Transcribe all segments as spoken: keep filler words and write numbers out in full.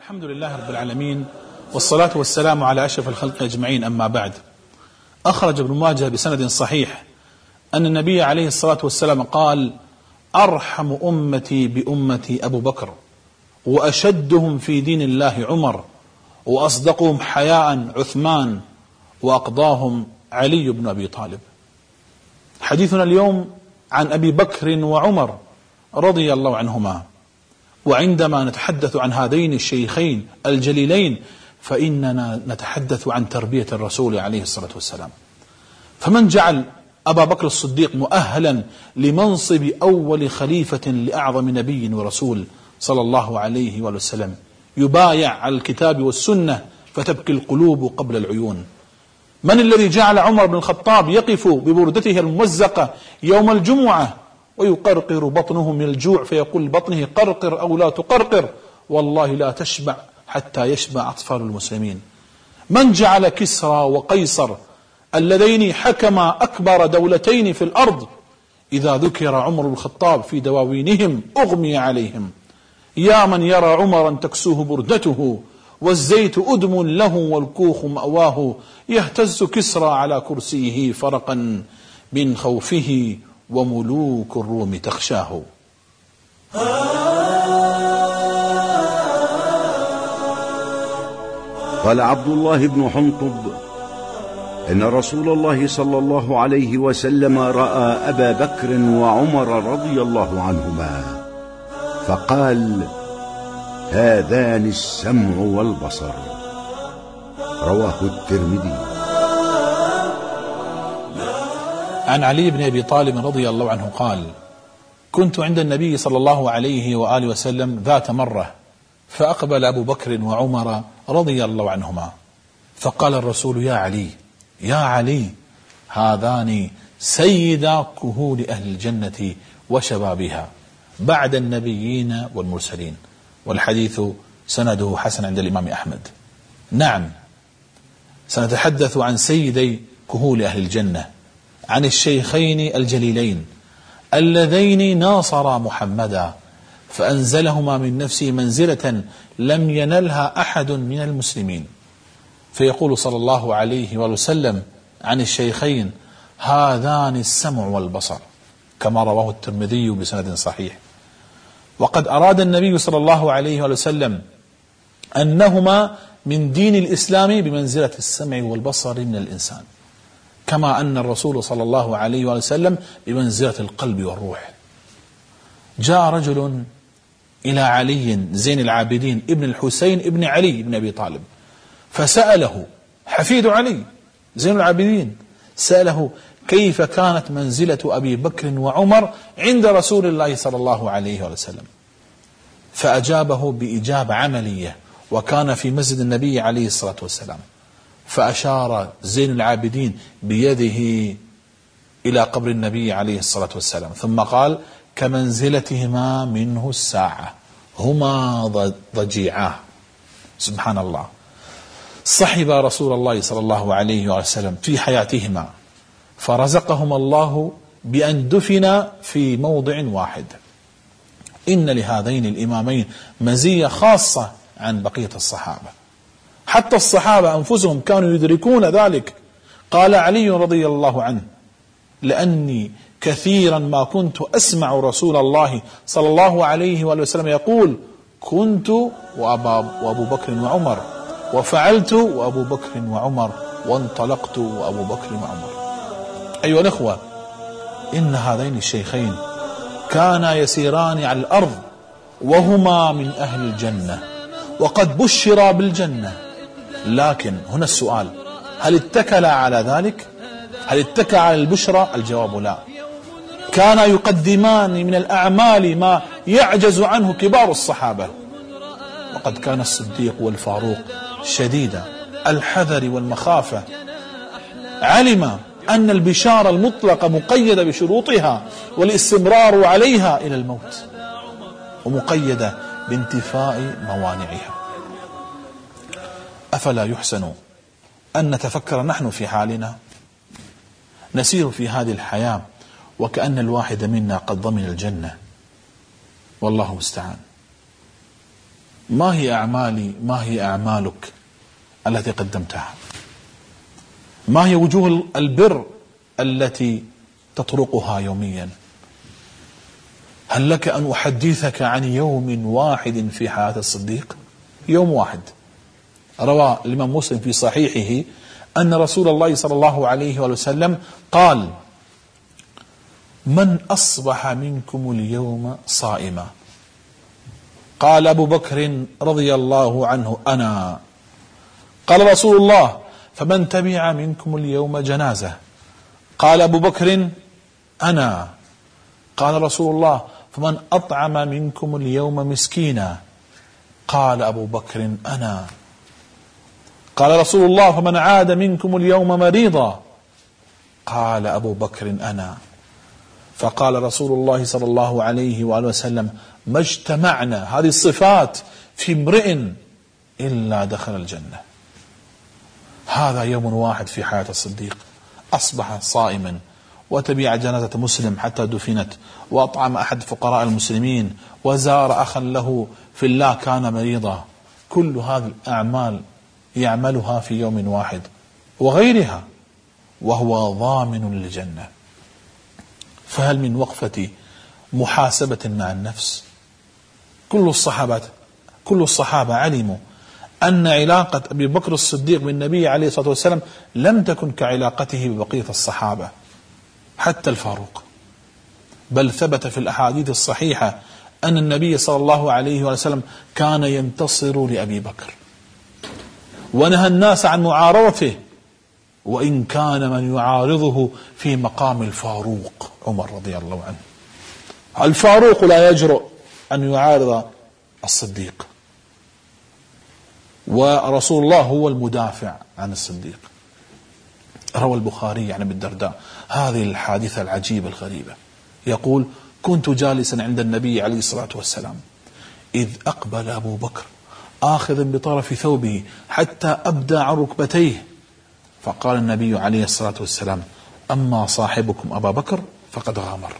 الحمد لله رب العالمين، والصلاة والسلام على أشرف الخلق أجمعين، أما بعد. أخرج ابن ماجه بسند صحيح أن النبي عليه الصلاة والسلام قال: أرحم أمتي بأمتي أبو بكر، وأشدهم في دين الله عمر، وأصدقهم حياء عثمان، وأقضاهم علي بن أبي طالب. حديثنا اليوم عن أبي بكر وعمر رضي الله عنهما. وعندما نتحدث عن هذين الشيخين الجليلين فإننا نتحدث عن تربية الرسول عليه الصلاة والسلام. فمن جعل أبا بكر الصديق مؤهلا لمنصب أول خليفة لأعظم نبي ورسول صلى الله عليه وسلم، يبايع على الكتاب والسنة فتبكي القلوب قبل العيون؟ من الذي جعل عمر بن الخطاب يقف ببردته الممزقة يوم الجمعة ويقرقر بطنه من الجوع فيقول بطنه: قرقر أو لا تقرقر، والله لا تشبع حتى يشبع أطفال المسلمين؟ من جعل كسرى وقيصر اللذين حكما أكبر دولتين في الأرض إذا ذكر عمر بن الخطاب في دواوينهم أغمي عليهم؟ يا من يرى عمرا تكسوه بردته، والزيت أدم له والكوخ مأواه، يهتز كسرى على كرسيه فرقا من خوفه، وملوك الروم تخشاه. قال عبد الله بن حنطب: إن رسول الله صلى الله عليه وسلم رأى أبا بكر وعمر رضي الله عنهما فقال: هذان السمع والبصر. رواه الترمذي. عن علي بن أبي طالب رضي الله عنه قال: كنت عند النبي صلى الله عليه وآله وسلم ذات مرة، فأقبل أبو بكر وعمر رضي الله عنهما، فقال الرسول: يا علي يا علي، هذان سيدا كهول أهل الجنة وشبابها بعد النبيين والمرسلين. والحديث سنده حسن عند الإمام أحمد. نعم، سنتحدث عن سيدي كهول أهل الجنة، عن الشيخين الجليلين اللذين ناصرا محمدا فأنزلهما من نفسه منزلة لم ينلها أحد من المسلمين. فيقول صلى الله عليه وسلم عن الشيخين: هذان السمع والبصر، كما رواه الترمذي بسند صحيح. وقد أراد النبي صلى الله عليه وسلم أنهما من دين الإسلام بمنزلة السمع والبصر من الإنسان، كما أن الرسول صلى الله عليه وسلم بمنزلة القلب والروح. جاء رجل إلى علي زين العابدين ابن الحسين ابن علي بن أبي طالب فسأله، حفيد علي زين العابدين، سأله: كيف كانت منزلة أبي بكر وعمر عند رسول الله صلى الله عليه وسلم؟ فأجابه بإجابة عملية، وكان في مسجد النبي عليه الصلاة والسلام، فأشار زين العابدين بيده إلى قبر النبي عليه الصلاة والسلام، ثم قال: كمنزلتهما منه الساعة، هما ضجيعاه. سبحان الله، صحب رسول الله صلى الله عليه وسلم في حياتهما، فرزقهما الله بأن دفن في موضع واحد. إن لهذين الإمامين مزية خاصة عن بقية الصحابة، حتى الصحابة أنفسهم كانوا يدركون ذلك. قال علي رضي الله عنه: لأني كثيرا ما كنت أسمع رسول الله صلى الله عليه وسلم يقول: كنت وأبا وأبو بكر وعمر، وفعلت وأبو بكر وعمر، وانطلقت وأبو بكر وعمر. أيها الأخوة، إن هذين الشيخين كانا يسيران على الأرض وهما من أهل الجنة، وقد بشرا بالجنة. لكن هنا السؤال: هل اتكل على ذلك؟ هل اتكى على البشرى؟ الجواب لا. كانا يقدمان من الأعمال ما يعجز عنه كبار الصحابة. وقد كان الصديق والفاروق شديد الحذر والمخافة، علم أن البشارة المطلقة مقيدة بشروطها والاستمرار عليها إلى الموت، ومقيدة بانتفاء موانعها. أفلا يحسن أن نتفكر نحن في حالنا؟ نسير في هذه الحياة وكأن الواحد منا قد ضمن الجنة، والله مستعان. ما هي أعمالي، ما هي أعمالك التي قدمتها؟ ما هي وجوه البر التي تطرقها يوميا؟ هل لك أن أحدثك عن يوم واحد في حياة الصديق؟ يوم واحد روى الإمام مسلم في صحيحه أن رسول الله صلى الله عليه وسلم قال: من أصبح منكم اليوم صائما؟ قال أبو بكر رضي الله عنه: أنا. قال رسول الله: فمن تبع منكم اليوم جنازة؟ قال أبو بكر: أنا. قال رسول الله: فمن أطعم منكم اليوم مسكينا؟ قال أبو بكر: أنا. قال رسول الله: فمن عاد منكم اليوم مريضا؟ قال أبو بكر: أنا. فقال رسول الله صلى الله عليه وآله وسلم: ما اجتمعنا هذه الصفات في امرئ إلا دخل الجنة. هذا يوم واحد في حياة الصديق، أصبح صائما، وتبع جنازة مسلم حتى دفنت، وأطعم أحد فقراء المسلمين، وزار أخا له في الله كان مريضا. كل هذه الأعمال يعملها في يوم واحد وغيرها، وهو ضامن للجنة. فهل من وقفة محاسبة مع النفس؟ كل الصحابة كل الصحابة علموا أن علاقة أبي بكر الصديق بالنبي عليه الصلاة والسلام لم تكن كعلاقته ببقية الصحابة حتى الفاروق، بل ثبت في الأحاديث الصحيحة أن النبي صلى الله عليه وسلم كان ينتصر لأبي بكر، ونهى الناس عن معارضته، وإن كان من يعارضه في مقام الفاروق عمر رضي الله عنه. الفاروق لا يجرؤ أن يعارض الصديق، ورسول الله هو المدافع عن الصديق. روى البخاري عن ابي الدرداء هذه الحادثة العجيبة الغريبة، يقول: كنت جالسا عند النبي عليه الصلاة والسلام إذ أقبل أبو بكر آخذا بطرف ثوبه حتى أبدى عن ركبتيه، فقال النبي عليه الصلاة والسلام: أما صاحبكم أبا بكر فقد غامر.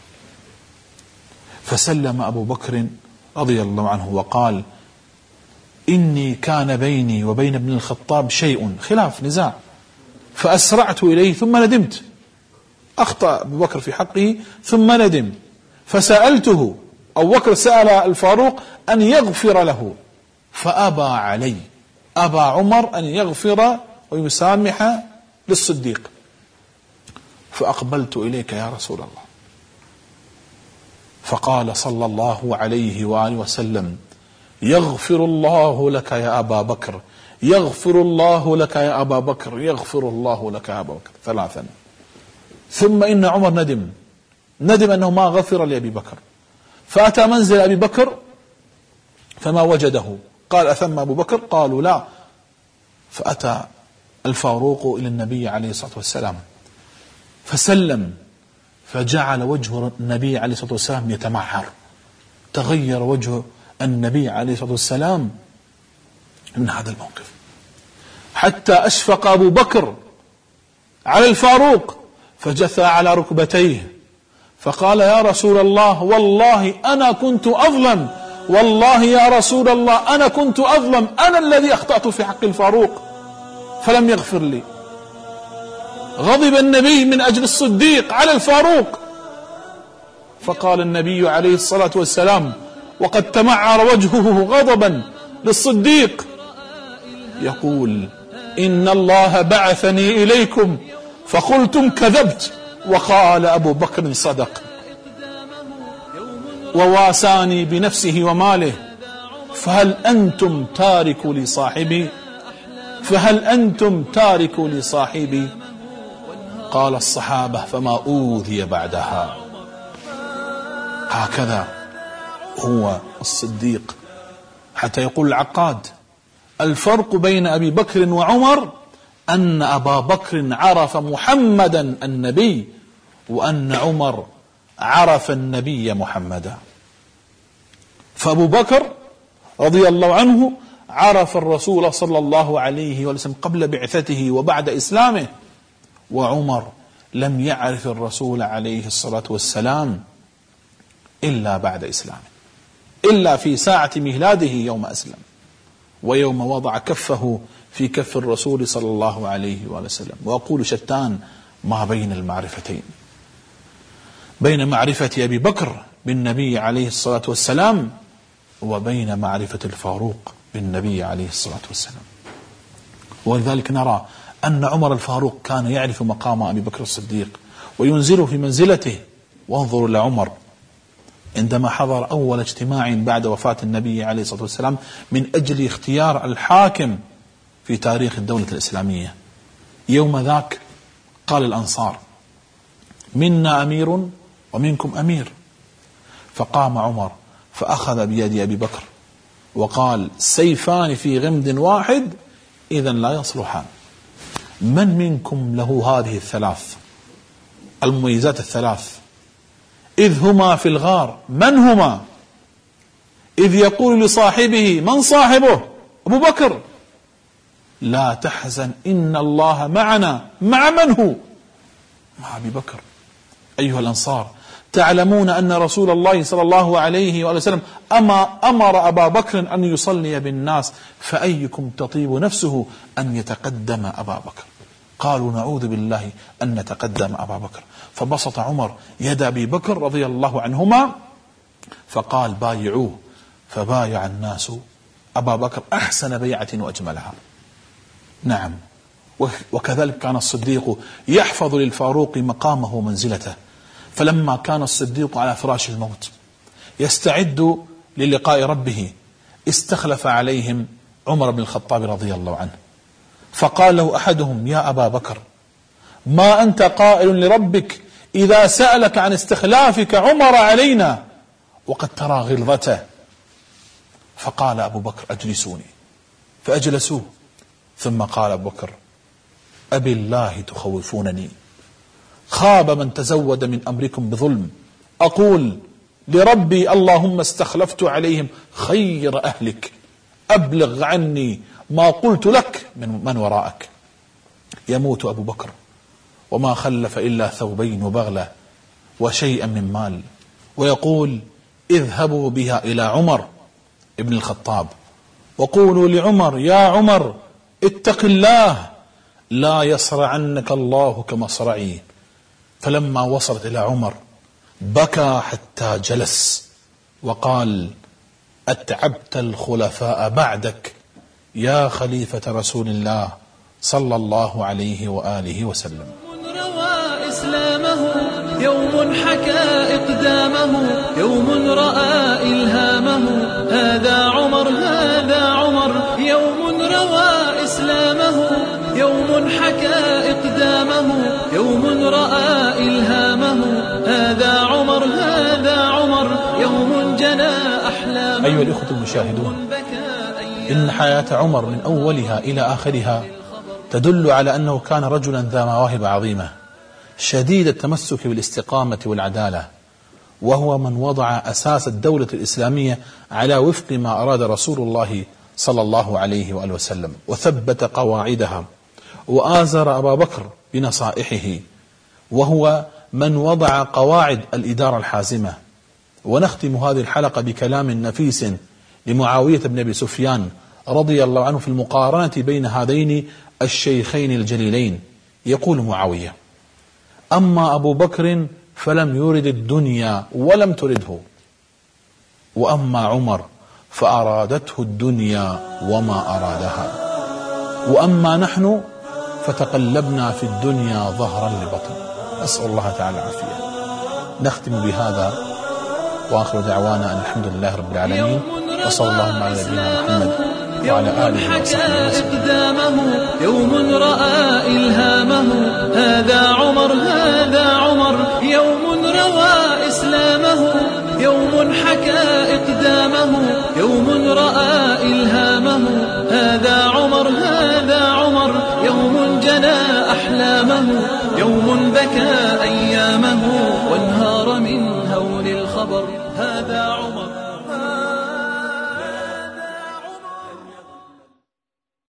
فسلم أبو بكر رضي الله عنه وقال: إني كان بيني وبين ابن الخطاب شيء، خلاف نزاع، فأسرعت إليه ثم ندمت. أخطأ أبو بكر في حقه ثم ندم، فسألته. أبو بكر سأل الفاروق أن يغفر له فأبى علي، أبى عمر أن يغفر ويسامح للصديق. فأقبلت إليك يا رسول الله، فقال صلى الله عليه وآله وسلم: يغفر الله لك يا أبا بكر، يغفر الله لك يا أبا بكر، يغفر الله لك يا أبا بكر، ثلاثا. ثم إن عمر ندم ندم أنه ما غفر لأبي بكر، فأتى منزل أبي بكر فما وجده، قال: أثم أبو بكر؟ قالوا لا. فأتى الفاروق إلى النبي عليه الصلاة والسلام فسلم، فجعل وجه النبي عليه الصلاة والسلام يتمعر، تغير وجه النبي عليه الصلاة والسلام من هذا الموقف، حتى أشفق أبو بكر على الفاروق فجثى على ركبتيه فقال: يا رسول الله، والله أنا كنت أظلم، والله يا رسول الله أنا كنت أظلم، أنا الذي أخطأت في حق الفاروق فلم يغفر لي. غضب النبي من أجل الصديق على الفاروق، فقال النبي عليه الصلاة والسلام وقد تمعر وجهه غضبا للصديق، يقول: إن الله بعثني إليكم فقلتم كذبت، وقال أبو بكر صدق، وواساني بنفسه وماله، فهل أنتم تاركوا لي صاحبي فهل أنتم تاركوا لي صاحبي قال الصحابة: فما أوذي بعدها. هكذا هو الصديق، حتى يقول العقاد: الفرق بين أبي بكر وعمر أن أبا بكر عرف محمدا النبي، وأن عمر عرف النبي محمدا. فأبو بكر رضي الله عنه عرف الرسول صلى الله عليه وسلم قبل بعثته وبعد إسلامه، وعمر لم يعرف الرسول عليه الصلاة والسلام إلا بعد إسلامه، إلا في ساعة ميلاده يوم أسلم. ويوم وضع كفه في كف الرسول صلى الله عليه وآله وسلم. وأقول شتان ما بين المعرفتين، بين معرفة أبي بكر بالنبي عليه الصلاة والسلام وبين معرفة الفاروق بالنبي عليه الصلاة والسلام. ولذلك نرى أن عمر الفاروق كان يعرف مقام أبي بكر الصديق وينزله في منزلته. وانظروا لعمر عندما حضر أول اجتماع بعد وفاة النبي عليه الصلاة والسلام من أجل اختيار الحاكم في تاريخ الدولة الإسلامية. يوم ذاك قال الأنصار: منا أمير ومنكم أمير. فقام عمر فأخذ بيد أبي بكر وقال: سيفان في غمد واحد إذا لا يصلحان. من منكم له هذه الثلاث المميزات الثلاث؟ إذ هما في الغار من هما؟ إذ يقول لصاحبه من صاحبه؟ أبو بكر. لا تحزن إن الله معنا. مع من هو؟ مع أبي بكر. أيها الأنصار، تعلمون أن رسول الله صلى الله عليه وآله وسلم أما أمر أبا بكر أن يصلي بالناس، فأيكم تطيب نفسه أن يتقدم أبا بكر؟ قالوا: نعوذ بالله أن نتقدم أبا بكر. فبسط عمر يد أبي بكر رضي الله عنهما فقال: بايعوه. فبايع الناس أبا بكر أحسن بيعة وأجملها. نعم، وكذلك كان الصديق يحفظ للفاروق مقامه ومنزلته. فلما كان الصديق على فراش الموت يستعد للقاء ربه استخلف عليهم عمر بن الخطاب رضي الله عنه، فقال له أحدهم: يا أبا بكر، ما أنت قائل لربك إذا سألك عن استخلافك عمر علينا وقد ترى غلظته؟ فقال أبو بكر: أجلسوني. فأجلسوه. ثم قال أبو بكر: أبي الله تخوفونني، خاب من تزود من أمركم بظلم. أقول لربي: اللهم استخلفت عليهم خير أهلك، أبلغ عني ما قلت لك من من وراءك. يموت أبو بكر وما خلف إلا ثوبين وبغلة وشيئا من مال، ويقول: اذهبوا بها إلى عمر ابن الخطاب وقولوا لعمر: يا عمر اتق الله لا يصرعنك الله كمصرعي. فلما وصلت إلى عمر بكى حتى جلس وقال: أتعبت الخلفاء بعدك يا خليفة رسول الله صلى الله عليه وآله وسلم. روى إسلامه يوم حكى إقدامه، يوم رأى إلهامه، هذا عمر هذا عمر. يوم روى إسلامه يوم حكى إقدامه، يوم رأى إلهامه، هذا عمر هذا عمر. يوم جنى أحلامه. أيها الإخوة المشاهدون، إن حياة عمر من أولها إلى آخرها تدل على أنه كان رجلا ذا مواهب عظيمة شديد التمسك بالاستقامة والعدالة، وهو من وضع أساس الدولة الإسلامية على وفق ما أراد رسول الله صلى الله عليه وآله وسلم، وثبت قواعدها وآزر أبا بكر بنصائحه، وهو من وضع قواعد الإدارة الحازمة. ونختم هذه الحلقة بكلام نفيس لمعاوية بن أبي سفيان رضي الله عنه في المقارنة بين هذين الشيخين الجليلين. يقول معاوية: أما أبو بكر فلم يرد الدنيا ولم ترده، وأما عمر فأرادته الدنيا وما أرادها، وأما نحن فتقلبنا في الدنيا ظهرا لبطن. أسأل الله تعالى العافية. نختم بهذا وآخر دعوانا أن الحمد لله رب العالمين، وصلى الله على نبينا محمد وعلى آله وصحبه وسلم. يوم رأى إلهامه، هذا عمر هذا عمر. يوم روى إسلامه يوم حكى إقدامه، يوم رأى إلهامه، هذا عمر هذا عمر. يوم جنى أحلامه، يوم بكى أيامه.